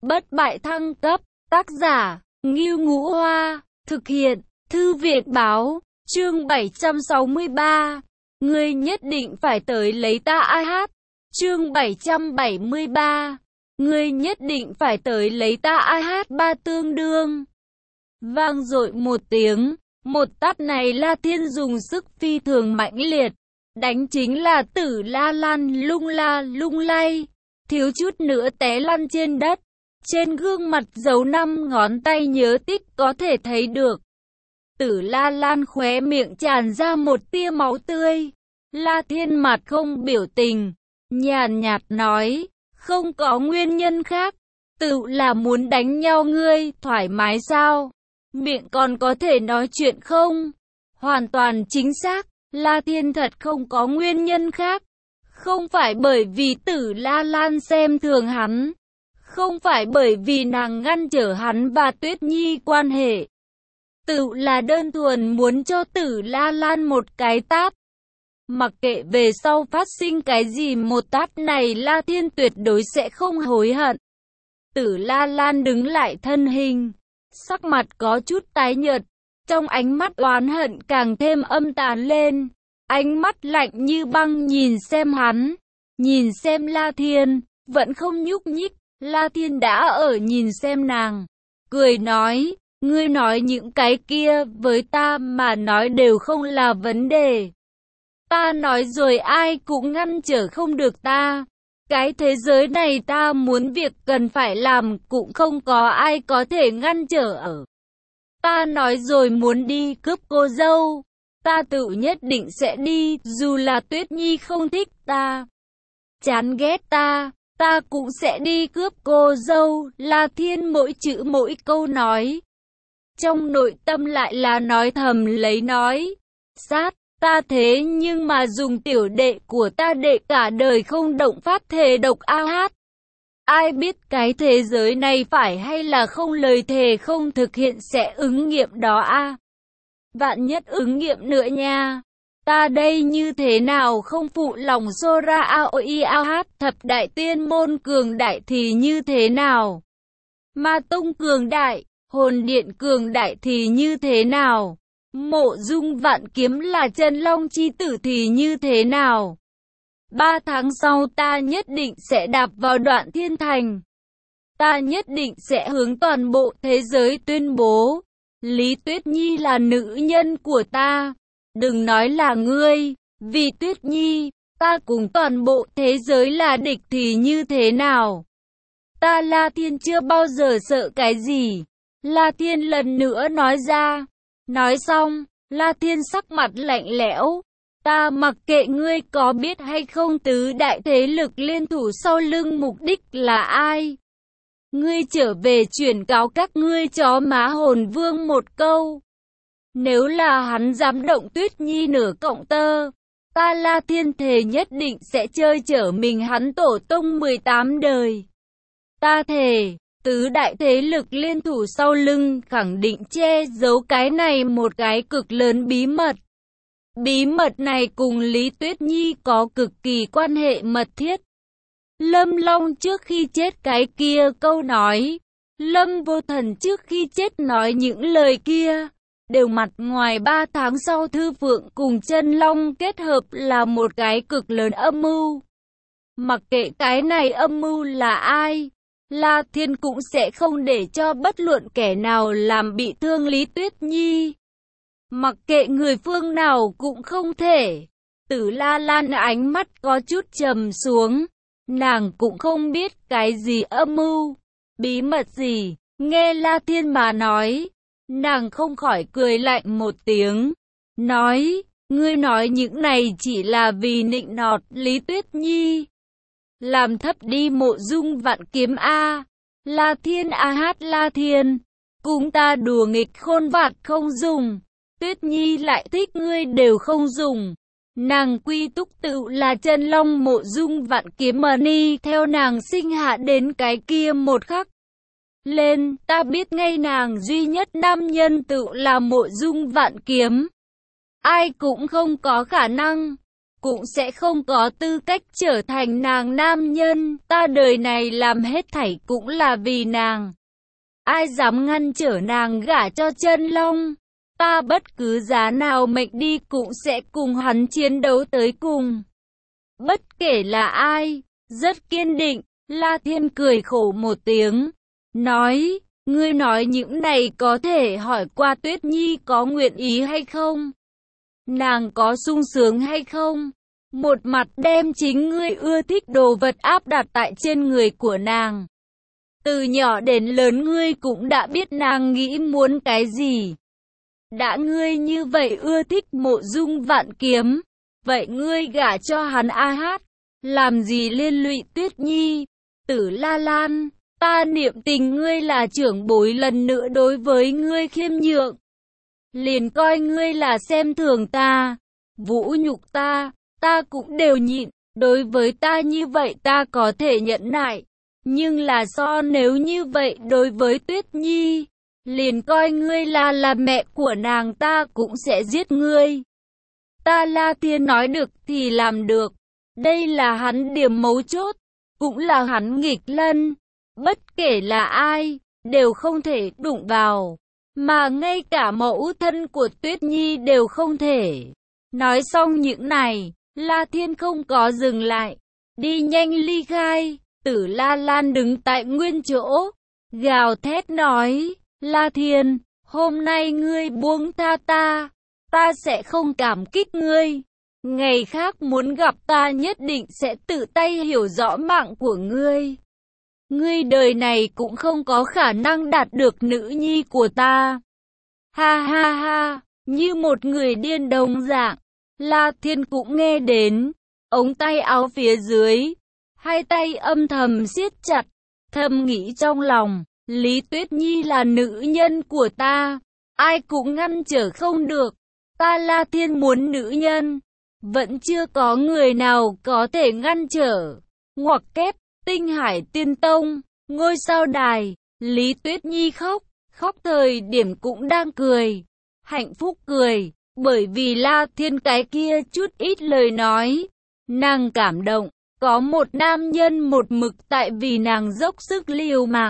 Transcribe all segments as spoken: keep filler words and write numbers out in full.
bất bại thăng cấp, tác giả, Ngưu Ngũ Hoa, thực hiện, Thư viện báo, chương bảy trăm sáu mươi ba, ngươi nhất định phải tới lấy ta a hát, chương bảy trăm bảy mươi ba, ngươi nhất định phải tới lấy ta a hát ba tương đương. Vang dội một tiếng, một tát này La Thiên dùng sức phi thường mãnh liệt, đánh chính là Tử La Lan lung la lung lay, thiếu chút nữa té lăn trên đất. Trên gương mặt dấu năm ngón tay nhớ tích có thể thấy được. Tử La Lan khóe miệng tràn ra một tia máu tươi. La Thiên mặt không biểu tình, nhàn nhạt nói, không có nguyên nhân khác, tự là muốn đánh nhau ngươi, thoải mái sao? Miệng còn có thể nói chuyện không? Hoàn toàn chính xác, La Thiên thật không có nguyên nhân khác. Không phải bởi vì Tử La Lan xem thường hắn. Không phải bởi vì nàng ngăn trở hắn và Tuyết Nhi quan hệ. Tự là đơn thuần muốn cho Tử La Lan một cái tát. Mặc kệ về sau phát sinh cái gì, một tát này La Thiên tuyệt đối sẽ không hối hận. Tử La Lan đứng lại thân hình, sắc mặt có chút tái nhợt, trong ánh mắt oán hận càng thêm âm tàn lên. Ánh mắt lạnh như băng nhìn xem hắn, nhìn xem La Thiên, vẫn không nhúc nhích. La Thiên đã ở nhìn xem nàng, cười nói, ngươi nói những cái kia với ta mà nói đều không là vấn đề. Ta nói rồi ai cũng ngăn trở không được ta. Cái thế giới này ta muốn việc cần phải làm cũng không có ai có thể ngăn trở ở. Ta nói rồi muốn đi cướp cô dâu, ta tự nhất định sẽ đi, dù là Tuyết Nhi không thích ta, chán ghét ta. Ta cũng sẽ đi cướp cô dâu. La Thiên mỗi chữ mỗi câu nói, trong nội tâm lại là nói thầm lấy nói, sát, ta thế nhưng mà dùng tiểu đệ của ta đệ cả đời không động phát thề độc a hát. Ai biết cái thế giới này phải hay là không, lời thề không thực hiện sẽ ứng nghiệm đó a. Vạn nhất ứng nghiệm nữa nha. Ta đây như thế nào không phụ lòng Sora Aoi a hát, thập đại tiên môn cường đại thì như thế nào? Ma tông cường đại, hồn điện cường đại thì như thế nào? Mộ dung vạn kiếm là chân long chi tử thì như thế nào? Ba tháng sau ta nhất định sẽ đạp vào Đoạn Thiên Thành. Ta nhất định sẽ hướng toàn bộ thế giới tuyên bố, Lý Tuyết Nhi là nữ nhân của ta. Đừng nói là ngươi, vì Tuyết Nhi, ta cùng toàn bộ thế giới là địch thì như thế nào? Ta La Thiên chưa bao giờ sợ cái gì. La Thiên lần nữa nói ra. Nói xong, La Thiên sắc mặt lạnh lẽo. Ta mặc kệ ngươi có biết hay không tứ đại thế lực liên thủ sau lưng mục đích là ai. Ngươi trở về chuyển cáo các ngươi chó má hồn vương một câu. Nếu là hắn dám động Tuyết Nhi nửa cộng tơ, ta La Thiên thề nhất định sẽ chơi chở mình hắn tổ tông mười tám đời. Ta thề, tứ đại thế lực liên thủ sau lưng khẳng định che giấu cái này một cái cực lớn bí mật. Bí mật này cùng Lý Tuyết Nhi có cực kỳ quan hệ mật thiết. Lâm Long trước khi chết cái kia câu nói, Lâm Vô Thần trước khi chết nói những lời kia, đều mặt ngoài ba tháng sau Thư Phượng cùng Chân Long kết hợp là một cái cực lớn âm mưu. Mặc kệ cái này âm mưu là ai, La Thiên cũng sẽ không để cho bất luận kẻ nào làm bị thương Lý Tuyết Nhi. Mặc kệ người phương nào cũng không thể. Tử La Lan ánh mắt có chút trầm xuống, nàng cũng không biết cái gì âm mưu, bí mật gì, nghe La Thiên mà nói. Nàng không khỏi cười lạnh một tiếng, nói, ngươi nói những này chỉ là vì nịnh nọt Lý Tuyết Nhi. Làm thấp đi Mộ Dung Vạn Kiếm a. La Thiên a hát La Thiên, cùng ta đùa nghịch khôn vặt không dùng, Tuyết Nhi lại thích ngươi đều không dùng. Nàng quy túc tự là chân long Mộ Dung Vạn Kiếm mà ni theo nàng sinh hạ đến cái kia một khắc lên, ta biết ngay nàng duy nhất nam nhân tự là Mộ Dung Vạn Kiếm. Ai cũng không có khả năng. cũng sẽ không có tư cách trở thành nàng nam nhân. Ta đời này làm hết thảy cũng là vì nàng. Ai dám ngăn trở nàng gả cho Chân Long? Ta bất cứ giá nào mệnh đi cũng sẽ cùng hắn chiến đấu tới cùng. Bất kể là ai, rất kiên định. La Thiên cười khổ một tiếng, nói, ngươi nói những này có thể hỏi qua Tuyết Nhi có nguyện ý hay không? Nàng có sung sướng hay không? Một mặt đem chính ngươi ưa thích đồ vật áp đặt tại trên người của nàng. Từ nhỏ đến lớn ngươi cũng đã biết nàng nghĩ muốn cái gì. Đã ngươi như vậy ưa thích Mộ Dung Vạn Kiếm, vậy ngươi gả cho hắn a hát, làm gì liên lụy Tuyết Nhi? Tử La Lan, ta niệm tình ngươi là trưởng bối, lần nữa đối với ngươi khiêm nhượng. Liền coi ngươi là xem thường ta, vũ nhục ta, ta cũng đều nhịn. Đối với ta như vậy ta có thể nhẫn nại, nhưng là so nếu như vậy đối với Tuyết Nhi, liền coi ngươi là là mẹ của nàng, ta cũng sẽ giết ngươi. Ta La Thiên nói được thì làm được, đây là hắn điểm mấu chốt, cũng là hắn nghịch lân. Bất kể là ai, đều không thể đụng vào, mà ngay cả mẫu thân của Tuyết Nhi đều không thể. Nói xong những này, La Thiên không có dừng lại, đi nhanh ly khai. Tử La Lan đứng tại nguyên chỗ, gào thét nói, La Thiên, hôm nay ngươi buông tha ta, ta sẽ không cảm kích ngươi. Ngày khác muốn gặp ta nhất định sẽ tự tay hiểu rõ mạng của ngươi. Ngươi đời này cũng không có khả năng đạt được nữ nhi của ta. Ha ha ha, như một người điên đồng dạng, La Thiên cũng nghe đến, ống tay áo phía dưới, hai tay âm thầm siết chặt, thầm nghĩ trong lòng, Lý Tuyết Nhi là nữ nhân của ta, ai cũng ngăn trở không được. Ta La Thiên muốn nữ nhân, vẫn chưa có người nào có thể ngăn trở. Ngoặc kép, Tinh Hải Tiên Tông, ngôi sao đài, Lý Tuyết Nhi khóc, khóc thời điểm cũng đang cười, hạnh phúc cười, bởi vì La Thiên cái kia chút ít lời nói, nàng cảm động, có một nam nhân một mực tại vì nàng dốc sức liều mạng,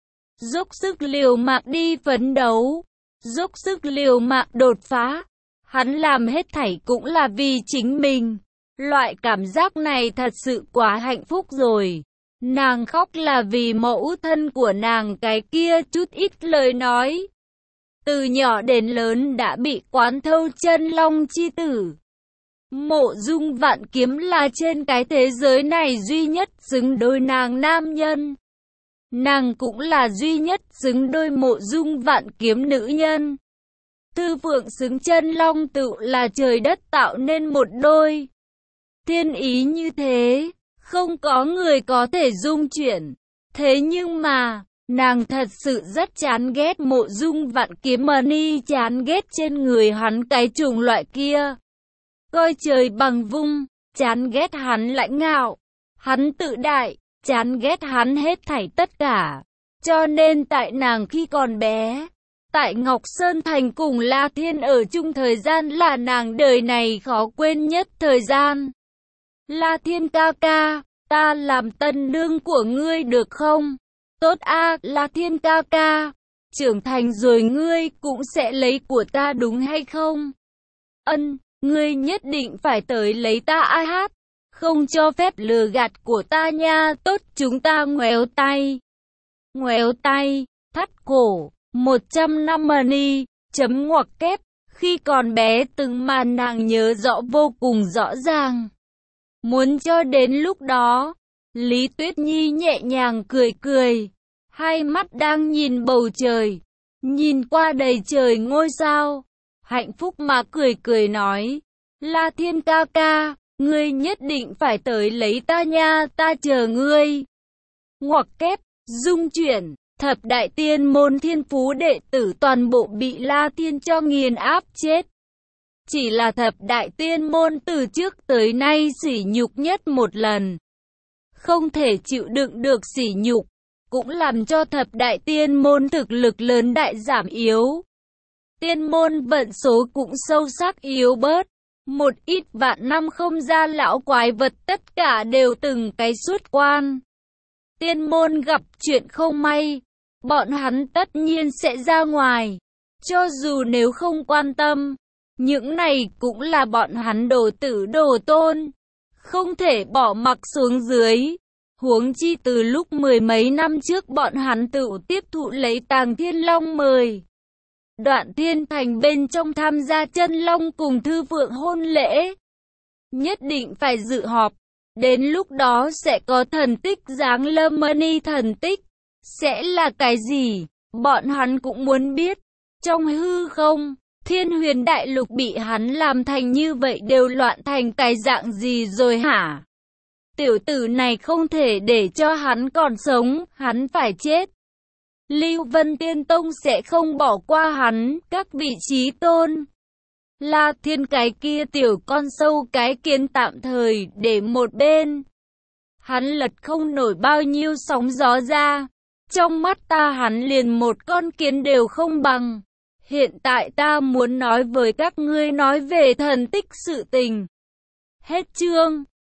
dốc sức liều mạng đi phấn đấu, dốc sức liều mạng đột phá, hắn làm hết thảy cũng là vì chính mình, loại cảm giác này thật sự quá hạnh phúc rồi. Nàng khóc là vì mẫu thân của nàng cái kia chút ít lời nói. Từ nhỏ đến lớn đã bị quán thâu Chân Long chi tử. Mộ Dung Vạn Kiếm là trên cái thế giới này duy nhất xứng đôi nàng nam nhân. Nàng cũng là duy nhất xứng đôi Mộ Dung Vạn Kiếm nữ nhân. Tư Phượng xứng Chân Long tự là trời đất tạo nên một đôi. Thiên ý như thế, không có người có thể dung chuyển. Thế nhưng mà, nàng thật sự rất chán ghét Mộ Dung Vạn Kiếm, Mani chán ghét trên người hắn cái chủng loại kia. Coi trời bằng vung, chán ghét hắn lãnh ngạo, hắn tự đại, chán ghét hắn hết thảy tất cả. Cho nên tại nàng khi còn bé, tại Ngọc Sơn Thành cùng La Thiên ở chung thời gian là nàng đời này khó quên nhất thời gian. La Thiên ca ca, ta làm tân nương của ngươi được không? Tốt a, La Thiên ca ca, trưởng thành rồi ngươi cũng sẽ lấy của ta đúng hay không? Ân, ngươi nhất định phải tới lấy ta a hát, không cho phép lừa gạt của ta nha. Tốt, chúng ta ngoéo tay. Ngoéo tay, thắt cổ, một trăm năm money, chấm ngoặc kép, khi còn bé từng màn nàng nhớ rõ vô cùng rõ ràng. Muốn cho đến lúc đó, Lý Tuyết Nhi nhẹ nhàng cười cười, hai mắt đang nhìn bầu trời, nhìn qua đầy trời ngôi sao, hạnh phúc mà cười cười nói, La Thiên ca ca, ngươi nhất định phải tới lấy ta nha, ta chờ ngươi. Ngoặc kép, dung chuyển, thập đại tiên môn thiên phú đệ tử toàn bộ bị La Thiên cho nghiền áp chết. Chỉ là thập đại tiên môn từ trước tới nay sỉ nhục nhất một lần. Không thể chịu đựng được sỉ nhục, cũng làm cho thập đại tiên môn thực lực lớn đại giảm yếu. Tiên môn vận số cũng sâu sắc yếu bớt. Một ít vạn năm không ra lão quái vật tất cả đều từng cái xuất quan. Tiên môn gặp chuyện không may, bọn hắn tất nhiên sẽ ra ngoài. Cho dù nếu không quan tâm, những này cũng là bọn hắn đồ tử đồ tôn, không thể bỏ mặc xuống dưới. Huống chi từ lúc mười mấy năm trước bọn hắn tự tiếp thụ lấy Tàng Thiên Long mời. Đoạn Thiên Thành bên trong tham gia chân long cùng Thư Phượng hôn lễ. Nhất định phải dự họp, đến lúc đó sẽ có thần tích giáng lâm. Mani thần tích sẽ là cái gì? Bọn hắn cũng muốn biết. Trong hư không, Thiên Huyền Đại Lục bị hắn làm thành như vậy đều loạn thành cái dạng gì rồi hả? Tiểu tử này không thể để cho hắn còn sống, hắn phải chết. Lưu Vân Tiên Tông sẽ không bỏ qua hắn, các vị trí tôn. La Thiên cái kia tiểu con sâu cái kiến tạm thời để một bên. Hắn lật không nổi bao nhiêu sóng gió ra. Trong mắt ta hắn liền một con kiến đều không bằng. Hiện tại ta muốn nói với các ngươi nói về thần tích sự tình. Hết chương.